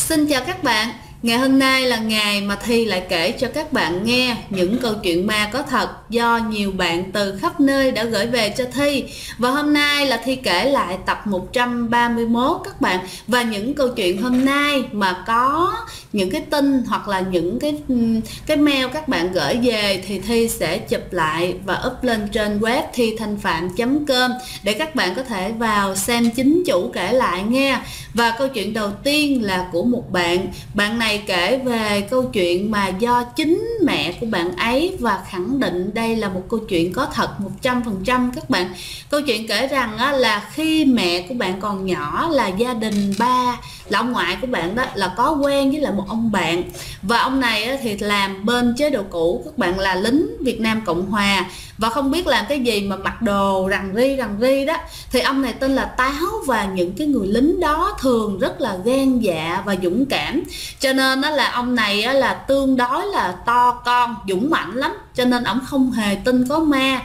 Xin chào các bạn. Ngày hôm nay là ngày mà Thi lại kể cho các bạn nghe những câu chuyện ma có thật do nhiều bạn từ khắp nơi đã gửi về cho Thi. Và hôm nay là Thi kể lại tập 131 các bạn. Và những câu chuyện hôm nay mà có những cái tin hoặc là những cái mail các bạn gửi về thì Thi sẽ chụp lại và up lên trên web thithanhpham.com để các bạn có thể vào xem chính chủ kể lại nha. Và câu chuyện đầu tiên là của một bạn này kể về câu chuyện mà do chính mẹ của bạn ấy, và khẳng định đây là một câu chuyện có thật 100% các bạn. Câu chuyện kể rằng là khi mẹ của bạn còn nhỏ, là gia đình ba là ông ngoại của bạn đó là có quen với lại một ông bạn, và ông này thì làm bên chế độ cũ các bạn, là lính Việt Nam Cộng Hòa, và không biết làm cái gì mà mặc đồ rằn ri đó. Thì ông này tên là Táo, và những cái người lính đó thường rất là gan dạ và dũng cảm, cho nên là ông này là tương đối là to con, dũng mạnh lắm, cho nên ông không hề tin có ma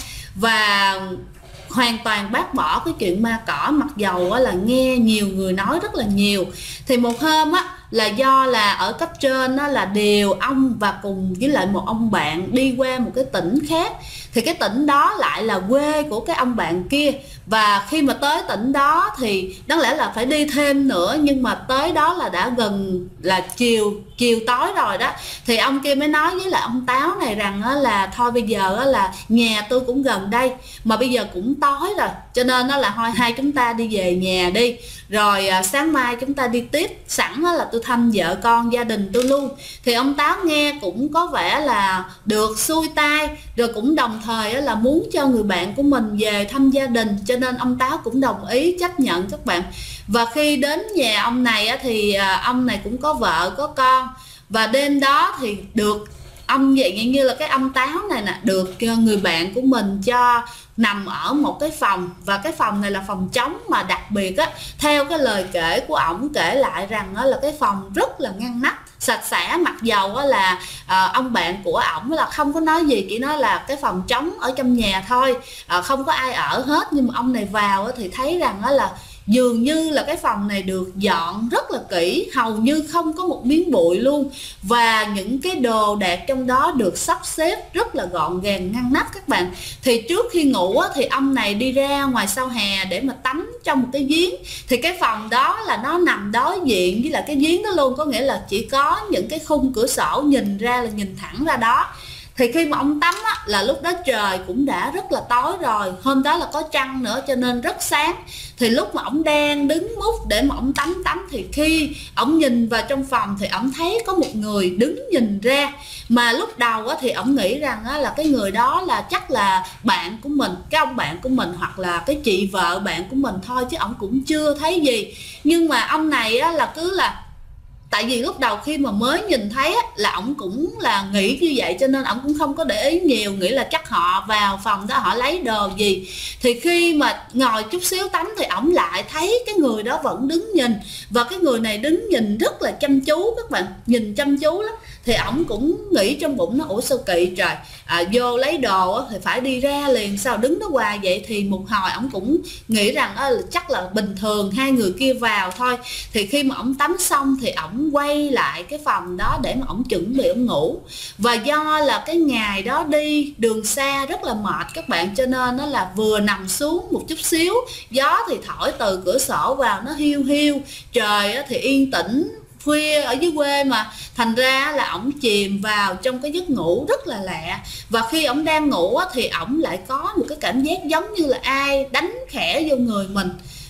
và hoàn toàn bác bỏ cái chuyện ma cỏ, mặc dầu là nghe nhiều người nói rất là nhiều. Thì một hôm là do là ở cấp trên là điều ông và cùng với lại một ông bạn đi qua một cái tỉnh khác, thì cái tỉnh đó lại là quê của cái ông bạn kia. Và khi mà tới tỉnh đó thì đáng lẽ là phải đi thêm nữa, nhưng mà tới đó là đã gần là chiều tối rồi đó. Thì ông kia mới nói với lại ông Táo này rằng là thôi bây giờ là nhà tôi cũng gần đây, mà bây giờ cũng tối rồi, cho nên là thôi hai chúng ta đi về nhà đi, rồi sáng mai chúng ta đi tiếp, sẵn là tôi thăm vợ con gia đình tôi luôn. Thì ông Táo nghe cũng có vẻ là được xuôi tai, rồi cũng đồng thời là muốn cho người bạn của mình về thăm gia đình, cho nên ông Táo cũng đồng ý chấp nhận các bạn. Và khi đến nhà ông này thì ông này cũng có vợ có con, và đêm đó thì được ông vậy như là cái ông Táo này nè, được người bạn của mình cho nằm ở một cái phòng, và cái phòng này là phòng trống, mà đặc biệt theo cái lời kể của ổng kể lại rằng là cái phòng rất là ngăn nắp, sạch sẽ, mặc dầu là ông bạn của ổng là không có nói gì, chỉ nói là cái phòng trống ở trong nhà thôi, không có ai ở hết. Nhưng mà ông này vào thì thấy rằng là dường như là cái phòng này được dọn rất là kỹ, hầu như không có một miếng bụi luôn, và những cái đồ đạc trong đó được sắp xếp rất là gọn gàng ngăn nắp các bạn. Thì trước khi ngủ thì ông này đi ra ngoài sau hè để mà tắm trong một cái giếng, thì cái phòng đó là nó nằm đối diện với lại cái giếng đó luôn, có nghĩa là chỉ có những cái khung cửa sổ nhìn ra là nhìn thẳng ra đó. Thì khi mà ông tắm là lúc đó trời cũng đã rất là tối rồi, hôm đó là có trăng nữa cho nên rất sáng. Thì lúc mà ông đang đứng múc để mà ông tắm thì khi ông nhìn vào trong phòng thì ông thấy có một người đứng nhìn ra. Mà lúc đầu thì ông nghĩ rằng là cái người đó là chắc là bạn của mình, cái ông bạn của mình, hoặc là cái chị vợ bạn của mình thôi, chứ ông cũng chưa thấy gì. Nhưng mà ông này là cứ là, tại vì lúc đầu khi mà mới nhìn thấy là ổng cũng là nghĩ như vậy, cho nên ổng cũng không có để ý nhiều, nghĩ là chắc họ vào phòng đó họ lấy đồ gì. Thì khi mà ngồi chút xíu tắm thì ổng lại thấy cái người đó vẫn đứng nhìn, và cái người này đứng nhìn rất là chăm chú các bạn, nhìn chăm chú lắm. Thì ổng cũng nghĩ trong bụng nó, ủa sao kỳ trời, vô lấy đồ thì phải đi ra liền, sao đứng đó hoài vậy. Thì một hồi ổng cũng nghĩ rằng chắc là bình thường hai người kia vào thôi. Thì khi mà ổng tắm xong thì ổng quay lại cái phòng đó để mà ổng chuẩn bị ổng ngủ. Và do là cái ngày đó đi đường xa rất là mệt các bạn, cho nên nó là vừa nằm xuống một chút xíu, gió thì thổi từ cửa sổ vào, nó hiu hiu, trời thì yên tĩnh, khuya ở dưới quê mà, thành ra là ổng chìm vào trong cái giấc ngủ rất là lạ. Và khi ổng đang ngủ thì ổng lại có một cái cảm giác giống như là ai đánh khẽ vô người mình,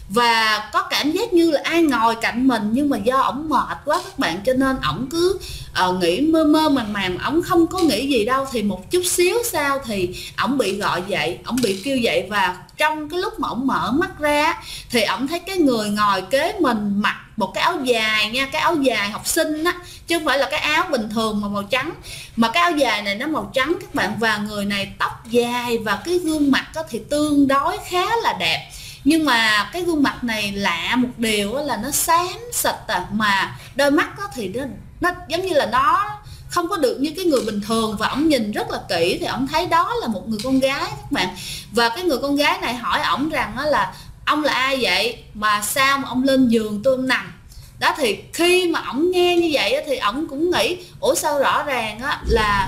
và có cảm giác như là ai ngồi cạnh mình. Nhưng mà do ổng mệt quá các bạn, cho nên ổng cứ nghĩ mơ mơ màng, ổng không có nghĩ gì đâu. Thì một chút xíu sau thì ổng bị gọi dậy, ổng bị kêu dậy, và trong cái lúc mà ổng mở mắt ra thì ổng thấy cái người ngồi kế mình mặc một cái áo dài nha, cái áo dài học sinh á, chứ không phải là cái áo bình thường mà màu trắng, mà cái áo dài này nó màu trắng các bạn. Và người này tóc dài, và cái gương mặt thì tương đối khá là đẹp. Nhưng mà cái gương mặt này lạ một điều là nó xám xịt, mà đôi mắt thì nó giống như là nó không có được như cái người bình thường. Và ổng nhìn rất là kỹ thì ổng thấy đó là một người con gái các bạn. Và cái người con gái này hỏi ổng rằng là ông là ai vậy, mà sao mà ông lên giường tôi nằm. Đó, thì khi mà ổng nghe như vậy thì ổng cũng nghĩ ủa sao rõ ràng là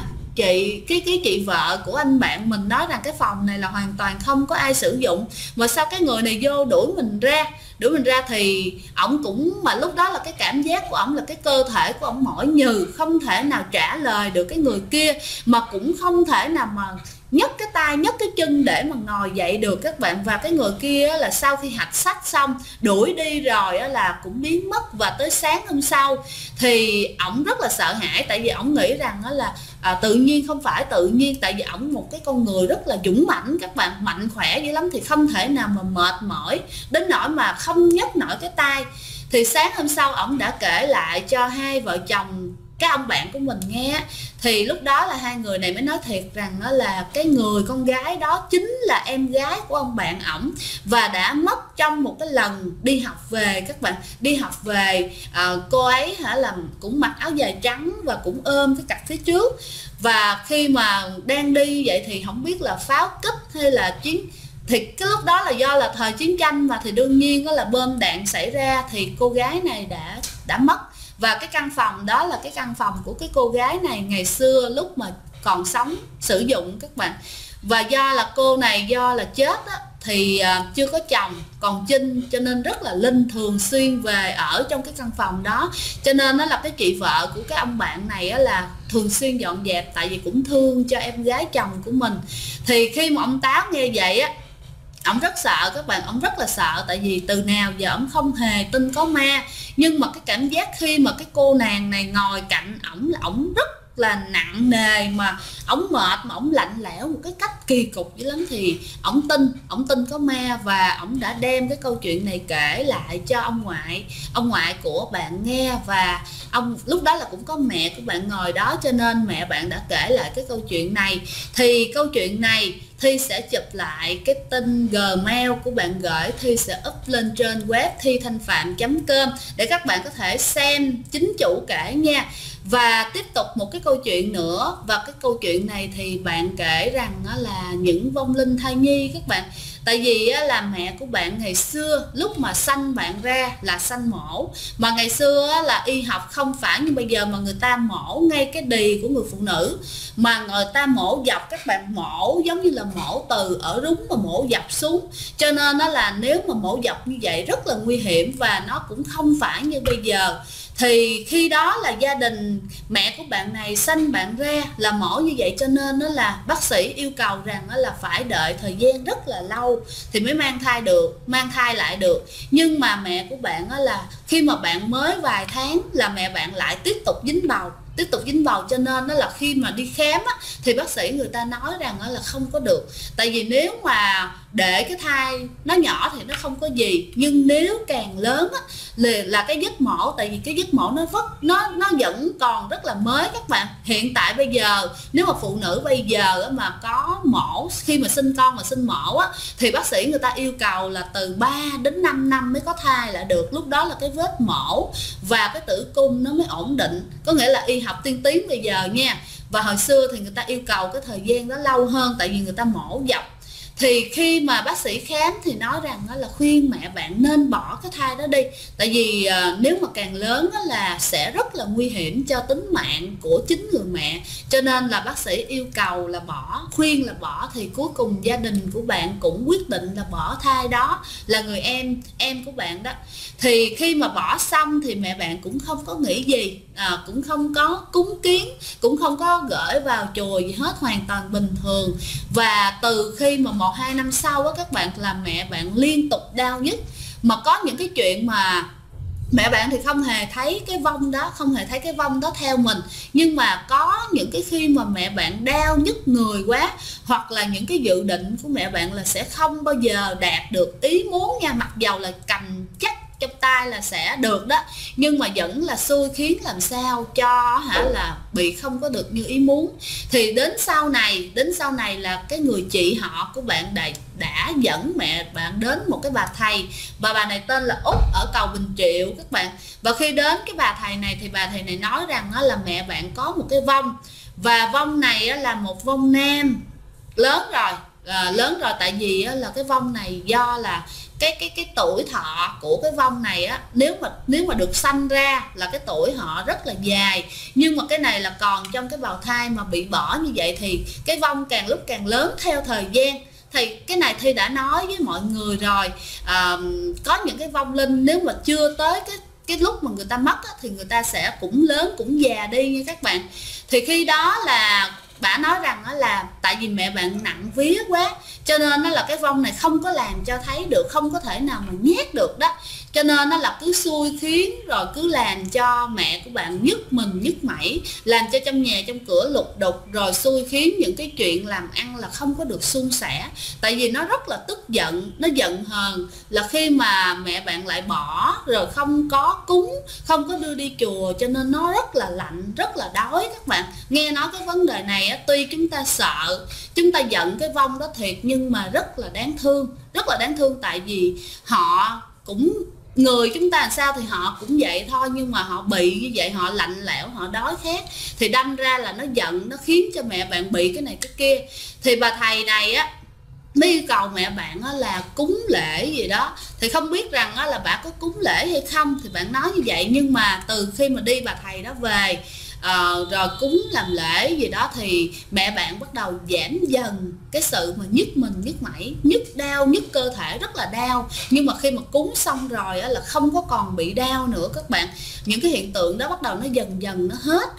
cái chị vợ của anh bạn mình nói rằng cái phòng này là hoàn toàn không có ai sử dụng, mà sao cái người này vô đuổi mình ra. Thì ổng cũng, mà lúc đó là cái cảm giác của ổng là cái cơ thể của ổng mỏi nhừ, không thể nào trả lời được cái người kia, mà cũng không thể nào mà nhấc cái tay nhấc cái chân để mà ngồi dậy được các bạn. Và cái người kia là sau khi hạch sách xong đuổi đi rồi là cũng biến mất. Và tới sáng hôm sau thì ổng rất là sợ hãi, tại vì ổng nghĩ rằng là tự nhiên, không phải tự nhiên, tại vì ổng một cái con người rất là dũng mãnh các bạn, mạnh khỏe dữ lắm, thì không thể nào mà mệt mỏi đến nỗi mà không nhấc nổi cái tay. Thì sáng hôm sau ổng đã kể lại cho hai vợ chồng cái ông bạn của mình nghe, thì lúc đó là hai người này mới nói thiệt rằng là cái người con gái đó chính là em gái của ông bạn ổng, và đã mất trong một cái lần đi học về các bạn. Đi học về cô ấy là cũng mặc áo dài trắng và cũng ôm cái cặp phía trước, và khi mà đang đi vậy thì không biết là pháo kích hay là thì cái lúc đó là do là thời chiến tranh mà, thì đương nhiên là bom đạn xảy ra, thì cô gái này đã mất. Và cái căn phòng đó là cái căn phòng của cái cô gái này ngày xưa lúc mà còn sống sử dụng các bạn. Và do là cô này do là chết thì chưa có chồng, còn Trinh, cho nên rất là Linh thường xuyên về ở trong cái căn phòng đó. Cho nên nó là cái chị vợ của cái ông bạn này là thường xuyên dọn dẹp, tại vì cũng thương cho em gái chồng của mình. Thì khi mà ông Táo nghe vậy ổng rất sợ các bạn, ổng rất là sợ, tại vì từ nào giờ ổng không hề tin có ma. Nhưng mà cái cảm giác khi mà cái cô nàng này ngồi cạnh ổng là ổng rất là nặng nề, mà ổng mệt, mà ổng lạnh lẽo một cái cách kỳ cục dữ lắm, thì ổng tin có ma. Và ổng đã đem cái câu chuyện này kể lại cho ông ngoại của bạn nghe. Và ông lúc đó là cũng có mẹ của bạn ngồi đó, cho nên mẹ bạn đã kể lại cái câu chuyện này. Thì câu chuyện này Thi sẽ chụp lại cái tin Gmail của bạn gửi, Thi sẽ up lên trên web thithanhpham.com để các bạn có thể xem chính chủ kể nha. Và tiếp tục một cái câu chuyện nữa, và cái câu chuyện này thì bạn kể rằng là những vong linh thai nhi các bạn. Tại vì là mẹ của bạn ngày xưa lúc mà sanh bạn ra là sanh mổ, mà ngày xưa là y học không phải như bây giờ mà người ta mổ ngay cái đì của người phụ nữ, mà người ta mổ dọc các bạn, mổ giống như là mổ từ ở rúng mà mổ dọc xuống. Cho nên là nếu mà mổ dọc như vậy rất là nguy hiểm, và nó cũng không phải như bây giờ. Thì khi đó là gia đình mẹ của bạn này sanh bạn ra là mổ như vậy, cho nên nó là bác sĩ yêu cầu rằng là phải đợi thời gian rất là lâu thì mới mang thai lại được. Nhưng mà mẹ của bạn là khi mà bạn mới vài tháng là mẹ bạn lại tiếp tục dính bầu, cho nên là khi mà đi khám thì bác sĩ người ta nói rằng là không có được. Tại vì nếu mà để cái thai nó nhỏ thì nó không có gì, nhưng nếu càng lớn là cái giấc mổ, tại vì cái giấc mổ nó vẫn còn rất là mới các bạn. Hiện tại bây giờ nếu mà phụ nữ bây giờ mà có mổ, khi mà sinh con mà sinh mổ thì bác sĩ người ta yêu cầu là từ 3 đến 5 năm mới có thai lại được. Lúc đó là cái vết mổ và cái tử cung nó mới ổn định, có nghĩa là y học tiên tiến bây giờ nha. Và hồi xưa thì người ta yêu cầu cái thời gian đó lâu hơn, tại vì người ta mổ dọc. Thì khi mà bác sĩ khám thì nói rằng là khuyên mẹ bạn nên bỏ cái thai đó đi, tại vì nếu mà càng lớn là sẽ rất là nguy hiểm cho tính mạng của chính người mẹ. Cho nên là bác sĩ yêu cầu là khuyên là bỏ, thì cuối cùng gia đình của bạn cũng quyết định là bỏ thai đó, là người em của bạn đó. Thì khi mà bỏ xong thì mẹ bạn cũng không có nghĩ gì, cũng không có cúng kiến, cũng không có gửi vào chùa gì hết, hoàn toàn bình thường. Và từ khi mà 1-2 năm sau các bạn, là mẹ bạn liên tục đau nhức, mà có những cái chuyện mà mẹ bạn thì không hề thấy cái vong đó theo mình, nhưng mà có những cái khi mà mẹ bạn đau nhức người quá, hoặc là những cái dự định của mẹ bạn là sẽ không bao giờ đạt được ý muốn nha, mặc dầu là cầm chắc trong tay là sẽ được đó, nhưng mà vẫn là xui khiến làm sao cho là bị không có được như ý muốn. Thì đến sau này là cái người chị họ của bạn đã dẫn mẹ bạn đến một cái bà thầy, và bà này tên là Út ở cầu Bình Triệu các bạn. Và khi đến cái bà thầy này thì bà thầy này nói rằng là mẹ bạn có một cái vong, và vong này là một vong nam lớn rồi, tại vì là cái vong này do là cái tuổi thọ của cái vong này á, nếu mà được sanh ra là cái tuổi họ rất là dài, nhưng mà cái này là còn trong cái bào thai mà bị bỏ như vậy thì cái vong càng lúc càng lớn theo thời gian. Thì cái này Thi đã nói với mọi người rồi, có những cái vong linh nếu mà chưa tới cái lúc mà người ta mất á, thì người ta sẽ cũng lớn cũng già đi nha các bạn. Thì khi đó là bà nói rằng là tại vì mẹ bạn nặng vía quá, cho nên nó là cái vong này không có làm cho thấy được, không có thể nào mà nhét được đó, cho nên nó là cứ xui khiến rồi cứ làm cho mẹ của bạn nhức mình nhức mẩy, làm cho trong nhà trong cửa lục đục, rồi xui khiến những cái chuyện làm ăn là không có được suôn sẻ. Tại vì nó rất là tức giận, nó giận hờn là khi mà mẹ bạn lại bỏ, rồi không có cúng, không có đưa đi chùa, cho nên nó rất là lạnh, rất là đói các bạn. Nghe nói cái vấn đề này á, tuy chúng ta sợ, chúng ta giận cái vong đó thiệt, nhưng mà rất là đáng thương, rất là đáng thương. Tại vì họ cũng, người chúng ta làm sao thì họ cũng vậy thôi, nhưng mà họ bị như vậy, họ lạnh lẽo, họ đói khát, thì đâm ra là nó giận, nó khiến cho mẹ bạn bị cái này cái kia. Thì bà thầy này á mới yêu cầu mẹ bạn là cúng lễ gì đó, thì không biết rằng là bà có cúng lễ hay không, thì bạn nói như vậy. Nhưng mà từ khi mà đi bà thầy đó về, rồi cúng làm lễ gì đó, thì mẹ bạn bắt đầu giảm dần cái sự mà nhức mình nhức mẩy, nhức đau, nhức cơ thể rất là đau. Nhưng mà khi mà cúng xong rồi là không có còn bị đau nữa các bạn. Những cái hiện tượng đó bắt đầu nó dần dần nó hết,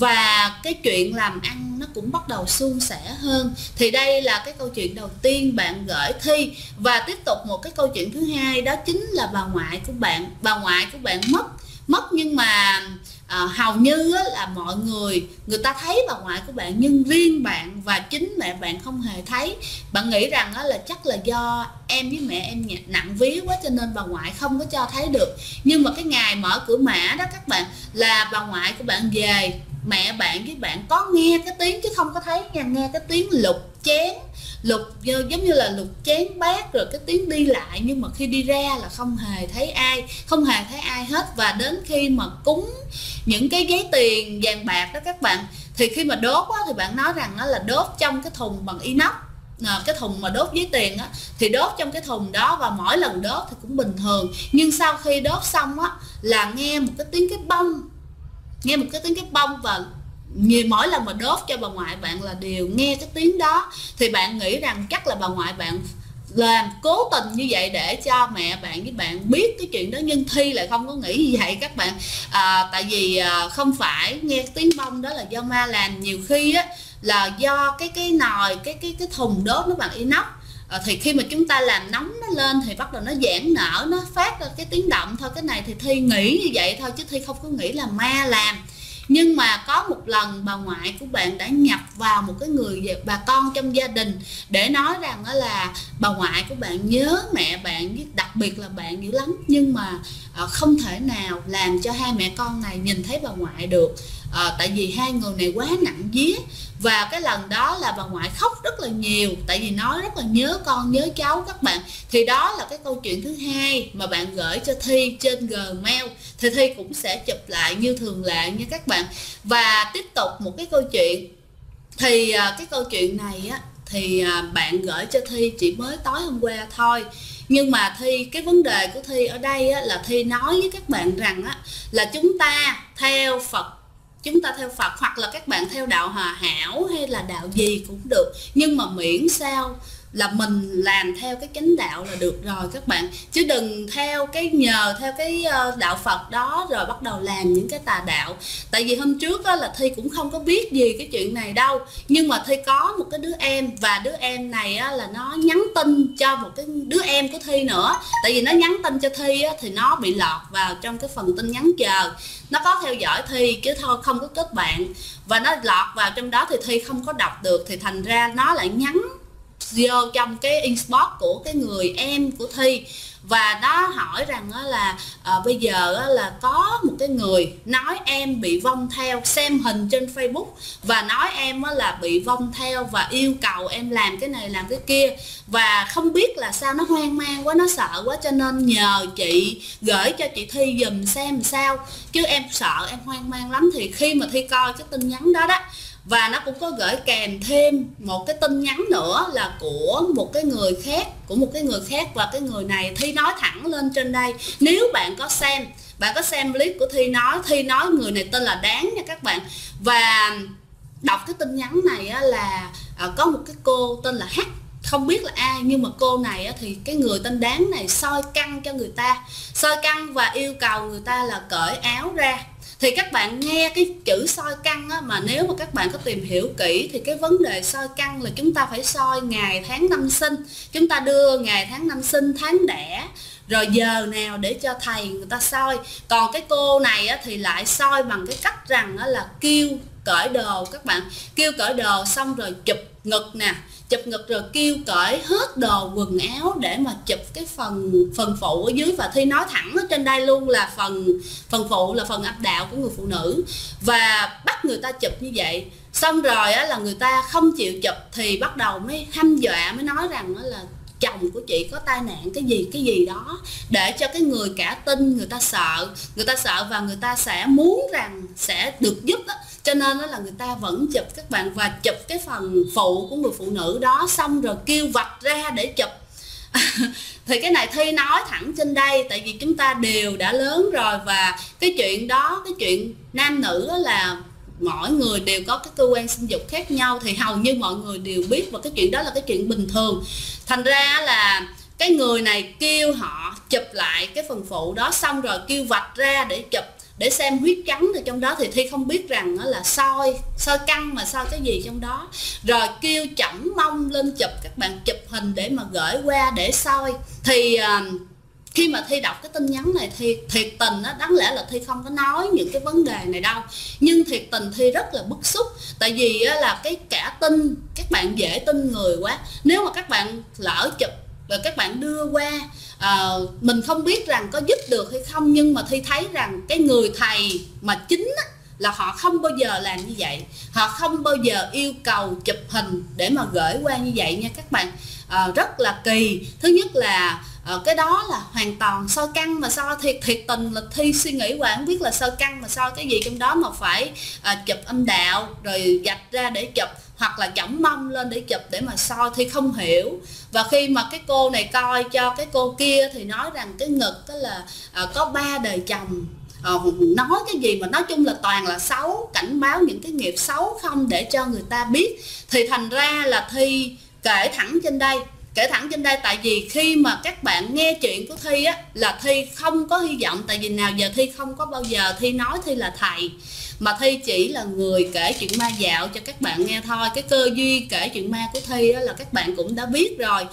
và cái chuyện làm ăn nó cũng bắt đầu suôn sẻ hơn. Thì đây là cái câu chuyện đầu tiên bạn gửi Thi. Và tiếp tục một cái câu chuyện thứ hai, đó chính là bà ngoại của bạn. Bà ngoại của bạn mất nhưng mà hầu như là mọi người ta thấy bà ngoại của bạn, nhưng riêng bạn và chính mẹ bạn không hề thấy. Bạn nghĩ rằng là chắc là do em với mẹ em nặng vía quá cho nên bà ngoại không có cho thấy được. Nhưng mà cái ngày mở cửa mã đó các bạn, là bà ngoại của bạn về, mẹ bạn với bạn có nghe cái tiếng chứ không có thấy nha, nghe cái tiếng lục chén, lục giống như là lục chén bát, rồi cái tiếng đi lại, nhưng mà khi đi ra là không hề thấy ai hết. Và đến khi mà cúng những cái giấy tiền vàng bạc đó các bạn, thì khi mà đốt á, thì bạn nói rằng là đốt trong cái thùng bằng inox, cái thùng mà đốt giấy tiền á, thì đốt trong cái thùng đó, và mỗi lần đốt thì cũng bình thường. Nhưng sau khi đốt xong á, là nghe một cái tiếng cái bông, và mỗi lần mà đốt cho bà ngoại bạn là đều nghe cái tiếng đó. Thì bạn nghĩ rằng chắc là bà ngoại bạn làm cố tình như vậy để cho mẹ bạn với bạn biết cái chuyện đó, nhưng Thi lại không có nghĩ như vậy các bạn. Tại vì không phải nghe tiếng bông đó là do ma làm, nhiều khi á là do cái nồi, cái thùng đốt nó bằng inox. Thì khi mà chúng ta làm nóng nó lên thì bắt đầu nó giãn nở, nó phát ra cái tiếng động thôi. Cái này thì Thi nghĩ như vậy thôi, chứ Thi không có nghĩ là ma làm. Nhưng mà có một lần bà ngoại của bạn đã nhập vào một cái người bà con trong gia đình để nói rằng đó là bà ngoại của bạn nhớ mẹ bạn, đặc biệt là bạn dữ lắm, nhưng mà không thể nào làm cho hai mẹ con này nhìn thấy bà ngoại được. Tại vì hai người này quá nặng vía. Và cái lần đó là bà ngoại khóc rất là nhiều, tại vì nói rất là nhớ con nhớ cháu các bạn. Thì đó là cái câu chuyện thứ hai mà bạn gửi cho Thi trên Gmail. Thì Thi cũng sẽ chụp lại như thường lệ nha các bạn. Và tiếp tục một cái câu chuyện. Thì cái câu chuyện này á, thì bạn gửi cho Thi chỉ mới tối hôm qua thôi. Nhưng mà Thi, cái vấn đề của Thi ở đây á, là Thi nói với các bạn rằng á, là chúng ta theo Phật, hoặc là các bạn theo đạo Hòa Hảo hay là đạo gì cũng được, nhưng mà miễn sao là mình làm theo cái chánh đạo là được rồi các bạn. Chứ đừng theo nhờ theo cái đạo Phật đó rồi bắt đầu làm những cái tà đạo. Tại vì hôm trước á, là Thi cũng không có biết gì cái chuyện này đâu, nhưng mà Thi có một cái đứa em, và đứa em này á, là nó nhắn tin cho một cái đứa em của Thi nữa. Tại vì nó nhắn tin cho Thi á, thì nó bị lọt vào trong cái phần tin nhắn chờ. Nó có theo dõi Thi chứ thôi không có kết bạn, và nó lọt vào trong đó thì Thi không có đọc được. Thì thành ra nó lại nhắn vô trong cái inbox của cái người em của Thi, và nó hỏi rằng là bây giờ là có một cái người nói em bị vong theo, xem hình trên Facebook và nói em là bị vong theo và yêu cầu em làm cái này làm cái kia, và không biết là sao nó hoang mang quá, nó sợ quá, cho nên nhờ chị gửi cho chị Thi giùm xem sao, chứ em sợ, em hoang mang lắm. Thì khi mà Thi coi cái tin nhắn đó đó, và nó cũng có gửi kèm thêm một cái tin nhắn nữa là của một cái người khác, của một cái người khác. Và cái người này Thi nói thẳng lên trên đây, nếu bạn có xem clip của Thi nói người này tên là Đáng nha các bạn. Và đọc cái tin nhắn này á, là có một cái cô tên là H, không biết là ai, nhưng mà cô này á, thì cái người tên Đáng này soi căng cho người ta, soi căng và yêu cầu người ta là cởi áo ra. Thì các bạn nghe cái chữ soi căng á, mà nếu mà các bạn có tìm hiểu kỹ thì cái vấn đề soi căng là chúng ta phải soi ngày tháng năm sinh, chúng ta đưa ngày tháng năm sinh, tháng đẻ, rồi giờ nào để cho thầy người ta soi. Còn cái cô này á, thì lại soi bằng cái cách rằng á, là kêu cởi đồ các bạn, kêu cởi đồ xong rồi chụp ngực nè, chụp ngực rồi kêu cởi hết đồ quần áo để mà chụp cái phần phụ ở dưới. Và Thi nói thẳng ở trên đây luôn là phần phụ là phần âm đạo của người phụ nữ, và bắt người ta chụp như vậy. Xong rồi á, là người ta không chịu chụp thì bắt đầu mới hăm dọa, mới nói rằng là chồng của chị có tai nạn cái gì đó, để cho cái người cả tin, người ta sợ và người ta sẽ muốn rằng sẽ được giúp đó. Cho nên đó là người ta vẫn chụp các bạn, và chụp cái phần phụ của người phụ nữ đó xong rồi kêu vạch ra để chụp. Thì cái này Thi nói thẳng trên đây, tại vì chúng ta đều đã lớn rồi, và cái chuyện đó, cái chuyện nam nữ là mỗi người đều có cái cơ quan sinh dục khác nhau, thì hầu như mọi người đều biết, và cái chuyện đó là cái chuyện bình thường. Thành ra là cái người này kêu họ chụp lại cái phần phụ đó xong rồi kêu vạch ra để chụp, để xem huyết trắng từ trong đó. Thì Thi không biết rằng là soi căng mà soi cái gì trong đó, rồi kêu chỏng mông lên chụp, các bạn chụp hình để mà gửi qua để soi. Thì khi mà Thi đọc cái tin nhắn này thì thiệt tình á, đáng lẽ là Thi không có nói những cái vấn đề này đâu, nhưng thiệt tình Thi rất là bức xúc. Tại vì á, là cái cả tin, các bạn dễ tin người quá. Nếu mà các bạn lỡ chụp rồi các bạn đưa qua, mình không biết rằng có giúp được hay không, nhưng mà Thi thấy rằng cái người thầy mà chính á, là họ không bao giờ làm như vậy, họ không bao giờ yêu cầu chụp hình để mà gửi qua như vậy nha các bạn. Rất là kỳ. Thứ nhất là cái đó là hoàn toàn soi căng mà soi, thiệt tình là Thi suy nghĩ qua không biết là soi căng mà soi cái gì trong đó mà phải chụp âm đạo rồi gạch ra để chụp, hoặc là chỏng mông lên để chụp để mà soi, Thi không hiểu. Và khi mà cái cô này coi cho cái cô kia thì nói rằng cái ngực đó là có 3 đời chồng, nói cái gì mà nói chung là toàn là xấu, cảnh báo những cái nghiệp xấu không để cho người ta biết. Thì thành ra là Thi kể thẳng trên đây, tại vì khi mà các bạn nghe chuyện của Thi á, là Thi không có hy vọng. Tại vì nào giờ Thi không có bao giờ Thi nói Thi là thầy, mà Thi chỉ là người kể chuyện ma dạo cho các bạn nghe thôi. Cái cơ duyên kể chuyện ma của Thi đó là các bạn cũng đã biết rồi,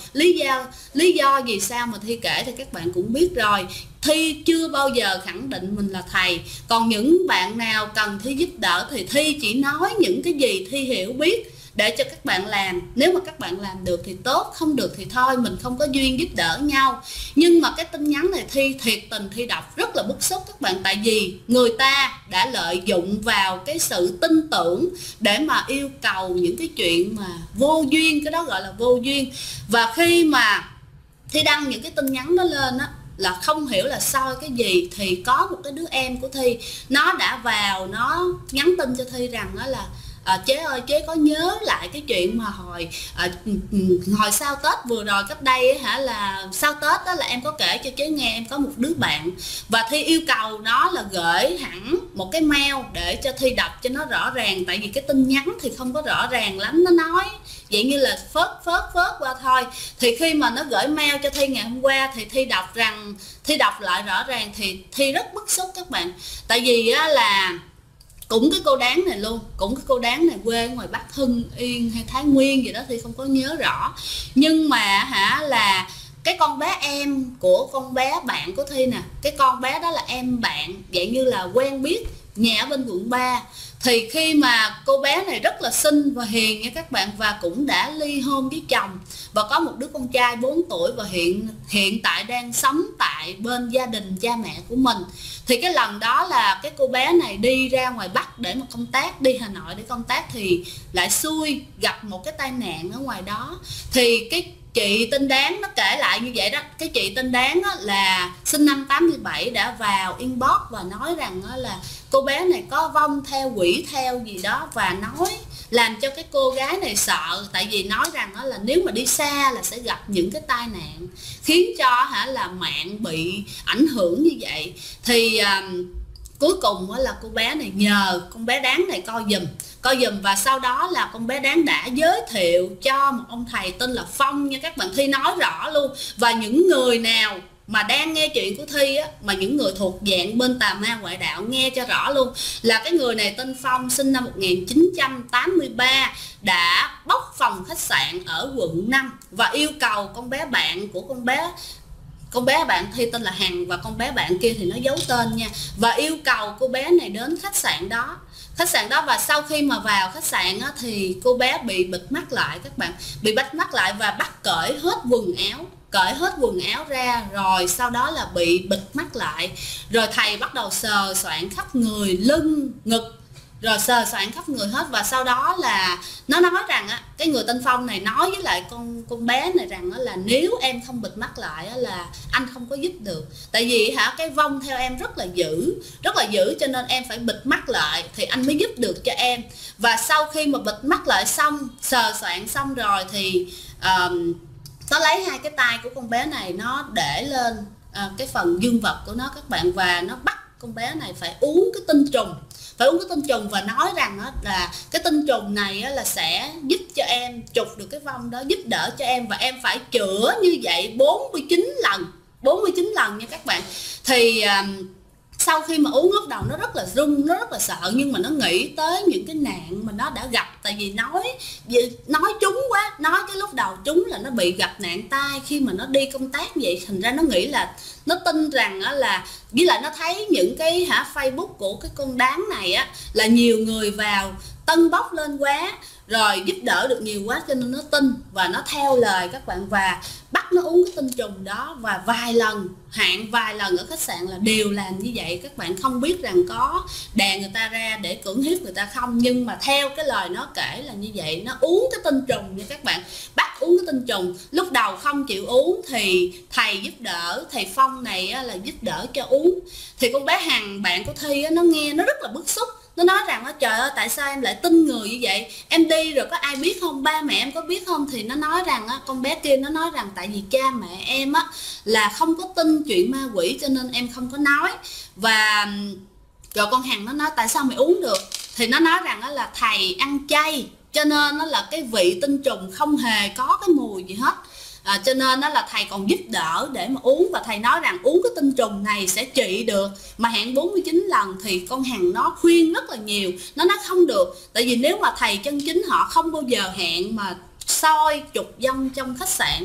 lý do vì sao mà Thi kể thì các bạn cũng biết rồi. Thi chưa bao giờ khẳng định mình là thầy. Còn những bạn nào cần Thi giúp đỡ thì Thi chỉ nói những cái gì Thi hiểu biết để cho các bạn làm. Nếu mà các bạn làm được thì tốt, không được thì thôi, mình không có duyên giúp đỡ nhau. Nhưng mà cái tin nhắn này Thi thiệt tình Thi đọc rất là bức xúc các bạn. Tại vì người ta đã lợi dụng vào cái sự tin tưởng để mà yêu cầu những cái chuyện mà vô duyên, cái đó gọi là vô duyên. Và khi mà Thi đăng những cái tin nhắn đó lên á, là không hiểu là soi cái gì, thì có một cái đứa em của Thi, nó đã vào, nó nhắn tin cho Thi rằng đó là chế ơi, chế có nhớ lại cái chuyện mà hồi sau Tết vừa rồi cách đây hả, là sau Tết đó là em có kể cho chế nghe em có một đứa bạn, và Thi yêu cầu nó là gửi hẳn một cái mail để cho Thi đọc cho nó rõ ràng. Tại vì cái tin nhắn thì không có rõ ràng lắm, nó nói vậy như là phớt qua thôi. Thì khi mà nó gửi mail cho Thi ngày hôm qua thì Thi đọc lại rõ ràng thì Thi rất bức xúc các bạn. Tại vì á, là cũng cái cô Đáng này luôn, cũng cái cô Đáng này quê ở ngoài Bắc Hưng Yên hay Thái Nguyên gì đó thì không có nhớ rõ. Nhưng mà là cái con bé em của con bé bạn của Thi nè, cái con bé đó là em bạn, vậy như là quen biết, nhà ở bên quận 3. Thì khi mà cô bé này rất là xinh và hiền nha các bạn, và cũng đã ly hôn với chồng và có một đứa con trai 4 tuổi, và hiện tại đang sống tại bên gia đình cha mẹ của mình. Thì cái lần đó là cái cô bé này đi ra ngoài Bắc để mà công tác, đi Hà Nội để công tác, thì lại xui gặp một cái tai nạn ở ngoài đó. Thì chị tên Đáng nó kể lại như vậy đó. Cái chị tên Đáng là sinh năm 87 đã vào inbox và nói rằng là cô bé này có vong theo, quỷ theo gì đó, và nói làm cho cái cô gái này sợ, tại vì nói rằng là nếu mà đi xa là sẽ gặp những cái tai nạn khiến cho là mạng bị ảnh hưởng như vậy. Thì cuối cùng là cô bé này nhờ con bé Đáng này coi giùm, và sau đó là con bé Đáng đã giới thiệu cho một ông thầy tên là Phong nha các bạn. Thi nói rõ luôn, và những người nào mà đang nghe chuyện của Thi mà những người thuộc dạng bên tà ma ngoại đạo nghe cho rõ luôn, là cái người này tên Phong, sinh năm 1983, đã bóc phòng khách sạn ở quận 5 và yêu cầu con bé bạn của con bé bạn Thi tên là Hằng, và con bé bạn kia thì nó giấu tên nha, và yêu cầu cô bé này đến khách sạn đó. Và sau khi mà vào khách sạn thì cô bé bị bịt mắt lại các bạn, bị bịt mắt lại và bắt cởi hết quần áo ra, rồi sau đó là bị bịt mắt lại, rồi thầy bắt đầu sờ soạn khắp người, lưng, ngực, rồi sờ soạn khắp người hết. Và sau đó là nó nói rằng cái người tên Phong này nói với lại con bé này rằng là nếu em không bịt mắt lại là anh không có giúp được, tại vì cái vong theo em rất là dữ, cho nên em phải bịt mắt lại thì anh mới giúp được cho em. Và sau khi mà bịt mắt lại xong, sờ soạn xong rồi thì nó lấy hai cái tay của con bé này, nó để lên cái phần dương vật của nó các bạn, và nó bắt con bé này phải uống cái tinh trùng, và nói rằng là cái tinh trùng này là sẽ giúp cho em trục được cái vong đó, giúp đỡ cho em, và em phải chữa như vậy 49 lần nha các bạn. Thì sau khi mà uống, lúc đầu nó rất là run, nó rất là sợ, nhưng mà nó nghĩ tới những cái nạn mà nó đã gặp, tại vì nói trúng quá, nói cái lúc đầu trúng là nó bị gặp nạn tai khi mà nó đi công tác vậy, thành ra nó nghĩ là, nó tin rằng là, với lại nó thấy những cái Facebook của cái con Đáng này là nhiều người vào tâng bốc lên quá, rồi giúp đỡ được nhiều quá, cho nên nó tin và nó theo lời các bạn, và bắt nó uống cái tinh trùng đó. Và vài lần ở khách sạn là đều làm như vậy các bạn, không biết rằng có đè người ta ra để cưỡng hiếp người ta không, nhưng mà theo cái lời nó kể là như vậy. Nó uống cái tinh trùng nha các bạn, bắt uống cái tinh trùng. Lúc đầu không chịu uống thì thầy giúp đỡ, thầy Phong này là giúp đỡ cho uống. Thì con bé Hằng bạn của Thi nó nghe nó rất là bức xúc, nó nói rằng trời ơi tại sao em lại tin người như vậy, em đi rồi có ai biết không, ba mẹ em có biết không? Thì nó nói rằng con bé kia nó nói rằng tại vì cha mẹ em là không có tin chuyện ma quỷ cho nên em không có nói. Và rồi con Hằng nó nói tại sao mày uống được, thì nó nói rằng là thầy ăn chay cho nên nó là cái vị tinh trùng không hề có cái mùi gì hết. Cho nên là thầy còn giúp đỡ để mà uống, và thầy nói rằng uống cái tinh trùng này sẽ trị được, mà hẹn 49 lần. Thì con Hằng nó khuyên rất là nhiều, nó nói không được, tại vì nếu mà thầy chân chính họ không bao giờ hẹn mà soi trục vong trong khách sạn,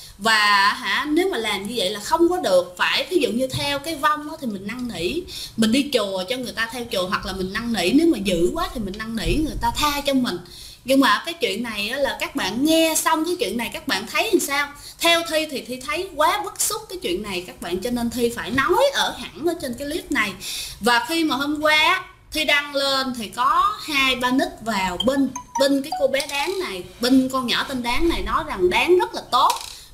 và nếu mà làm như vậy là không có được. Phải ví dụ như theo cái vong thì mình năn nỉ, mình đi chùa cho người ta theo chùa, hoặc là mình năn nỉ, nếu mà dữ quá thì mình năn nỉ người ta tha cho mình. Nhưng mà cái chuyện này là các bạn nghe xong cái chuyện này các bạn thấy làm sao? Theo Thi thì Thi thấy quá bức xúc cái chuyện này các bạn, cho nên Thi phải nói ở hẳn ở trên cái clip này. Và khi mà hôm qua Thi đăng lên thì có 2-3 nick vào bên cái cô bé Đáng này, bên con nhỏ tên Đáng này, nói rằng Đáng rất là tốt,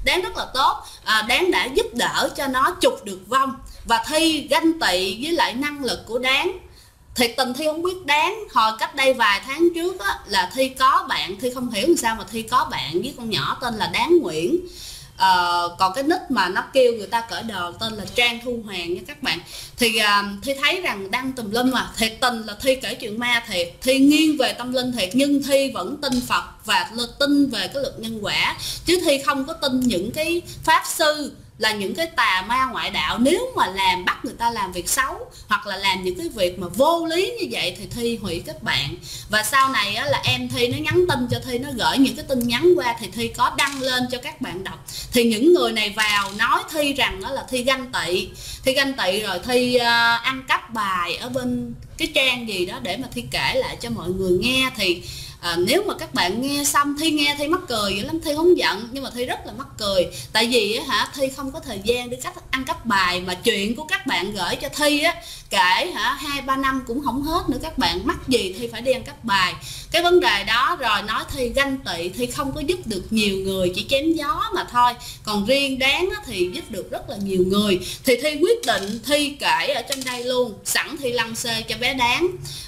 Đáng đã giúp đỡ cho nó trục được vong, và Thi ganh tị với lại năng lực của Đáng. Thiệt tình Thi không biết Đáng, hồi cách đây vài tháng trước là Thi có bạn, Thi không hiểu làm sao mà Thi có bạn với con nhỏ tên là Đáng Nguyễn. Còn cái nick mà nó kêu người ta cởi đồ tên là Trang Thu Hoàng nha các bạn. Thì Thi thấy rằng đăng tùm lum mà thiệt tình là Thi kể chuyện ma thiệt, Thi nghiêng về tâm linh thiệt, nhưng Thi vẫn tin Phật và tin về cái luật nhân quả, chứ Thi không có tin những cái pháp sư là những cái tà ma ngoại đạo. Nếu mà bắt người ta làm việc xấu hoặc là làm những cái việc mà vô lý như vậy thì Thi hủy kết bạn. Và sau này là em Thi nó nhắn tin cho Thi, nó gửi những cái tin nhắn qua thì Thi có đăng lên cho các bạn đọc. Thì những người này vào nói Thi rằng là Thi ganh tị rồi Thi ăn cắp bài ở bên cái trang gì đó để mà Thi kể lại cho mọi người nghe. Thì nếu mà các bạn nghe xong, Thi nghe Thi mắc cười dữ lắm, Thi không giận nhưng mà Thi rất là mắc cười. Tại vì Thi không có thời gian để ăn cắp bài, mà chuyện của các bạn gửi cho Thi kể 2-3 năm cũng không hết nữa. các bạn mắc gì Thi phải đi ăn cắp bài. Cái vấn đề đó rồi nói Thi ganh tị, Thi không có giúp được nhiều người, chỉ chém gió mà thôi. Còn riêng Đáng thì giúp được rất là nhiều người. Thì Thi quyết định Thi kể ở trên đây luôn, sẵn Thi lăng xê cho bé Đáng.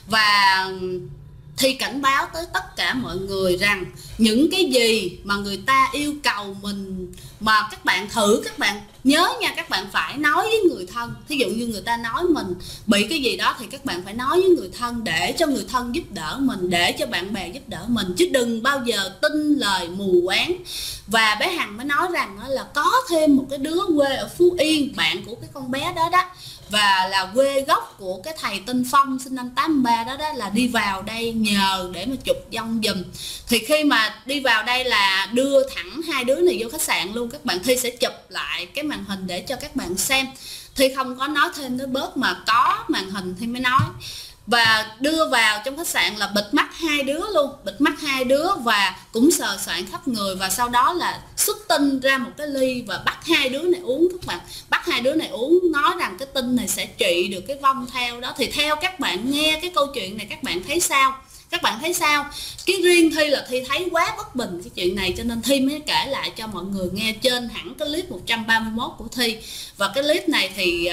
Và Thi cảnh báo tới tất cả mọi người rằng những cái gì mà người ta yêu cầu mình mà các bạn thử, các bạn nhớ nha, các bạn phải nói với người thân. Thí dụ như người ta nói mình bị cái gì đó thì các bạn phải nói với người thân để cho người thân giúp đỡ mình, để cho bạn bè giúp đỡ mình, chứ đừng bao giờ tin lời mù quáng. Và bé Hằng mới nói rằng là có thêm một cái đứa quê ở Phú Yên, bạn của cái con bé đó đó, và là quê gốc của cái thầy tên Phong sinh năm 83 đó là đi vào đây nhờ để mà chụp vong giùm. Thì khi mà đi vào đây là đưa thẳng hai đứa này vô khách sạn luôn. Các bạn Thi sẽ chụp lại cái màn hình để cho các bạn xem. Thi không có nói thêm tới bớt, mà có màn hình Thi mới nói. Và đưa vào trong khách sạn là bịt mắt hai đứa luôn, bịt mắt hai đứa và cũng sờ soạn khắp người. Và sau đó là xuất tinh ra một cái ly và bắt hai đứa này uống. Các bạn bắt hai đứa này uống, nói rằng cái tinh này sẽ trị được cái vong theo đó. Thì theo các bạn nghe cái câu chuyện này, các bạn thấy sao? Các bạn thấy sao? Cái riêng Thi là Thi thấy quá bất bình cái chuyện này, cho nên Thi mới kể lại cho mọi người nghe trên hẳn cái clip 131 của Thi. Và cái clip này thì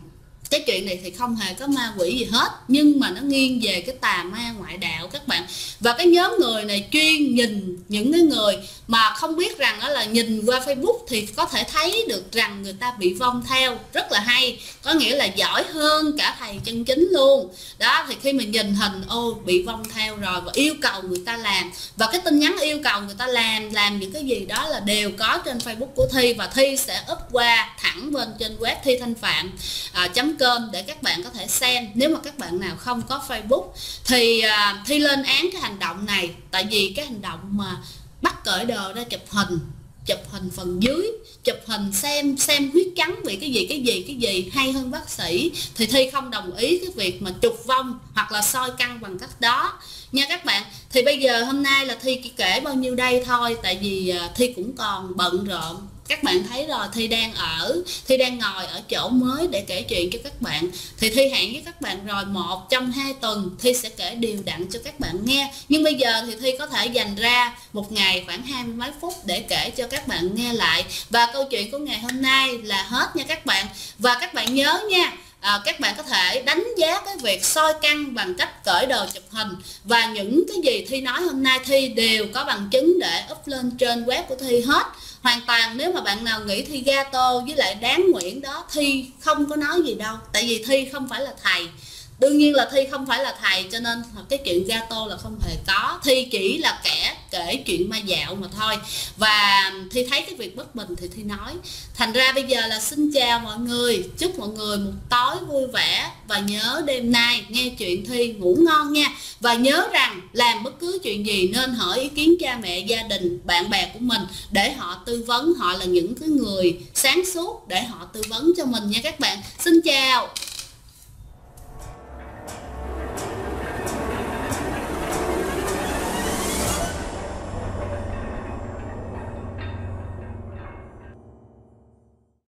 cái chuyện này thì không hề có ma quỷ gì hết, nhưng mà nó nghiêng về cái tà ma ngoại đạo các bạn. Và cái nhóm người này chuyên nhìn những cái người mà không biết rằng đó là nhìn qua Facebook thì có thể thấy được rằng người ta bị vong theo, rất là hay, có nghĩa là giỏi hơn cả thầy chân chính luôn đó. Thì khi mình nhìn hình bị vong theo rồi và yêu cầu người ta làm, và cái tin nhắn yêu cầu người ta làm những cái gì đó là đều có trên Facebook của Thi, và Thi sẽ up qua thẳng bên trên web thithanhpham.com để các bạn có thể xem. Nếu mà các bạn nào không có Facebook thì Thi lên án cái hành động này. Tại vì cái hành động mà bắt cởi đồ ra chụp hình phần dưới, chụp hình xem huyết trắng bị cái gì hay hơn bác sĩ, thì Thi không đồng ý cái việc mà chụp vong hoặc là soi căn bằng cách đó nha các bạn. Thì bây giờ hôm nay là Thi chỉ kể bao nhiêu đây thôi, tại vì Thi cũng còn bận rộn. Các bạn thấy rồi, Thi đang ngồi ở chỗ mới để kể chuyện cho các bạn. Thì Thi hẹn với các bạn rồi, 1 trong 2 tuần Thi sẽ kể đều đặn cho các bạn nghe. Nhưng bây giờ thì Thi có thể dành ra một ngày khoảng 20 mấy phút để kể cho các bạn nghe lại. Và câu chuyện của ngày hôm nay là hết nha các bạn. Và các bạn nhớ nha, các bạn có thể đánh giá cái việc soi căn bằng cách cởi đồ chụp hình. Và những cái gì Thi nói hôm nay Thi đều có bằng chứng để up lên trên web của Thi hết. Hoàn toàn nếu mà bạn nào nghĩ Thi gato với lại Đáng Nguyễn đó, Thi không có nói gì đâu. Tại vì Thi không phải là thầy. Đương nhiên là Thi không phải là thầy, cho nên cái chuyện gato là không hề có. Thi chỉ là kẻ kể chuyện ma dạo mà thôi. Và Thi thấy cái việc bất bình thì Thi nói. Thành ra bây giờ là xin chào mọi người, chúc mọi người một tối vui vẻ. Và nhớ đêm nay nghe chuyện Thi ngủ ngon nha. Và nhớ rằng làm bất cứ chuyện gì nên hỏi ý kiến cha mẹ, gia đình, bạn bè của mình để họ tư vấn. Họ là những cái người sáng suốt để họ tư vấn cho mình nha các bạn. Xin chào.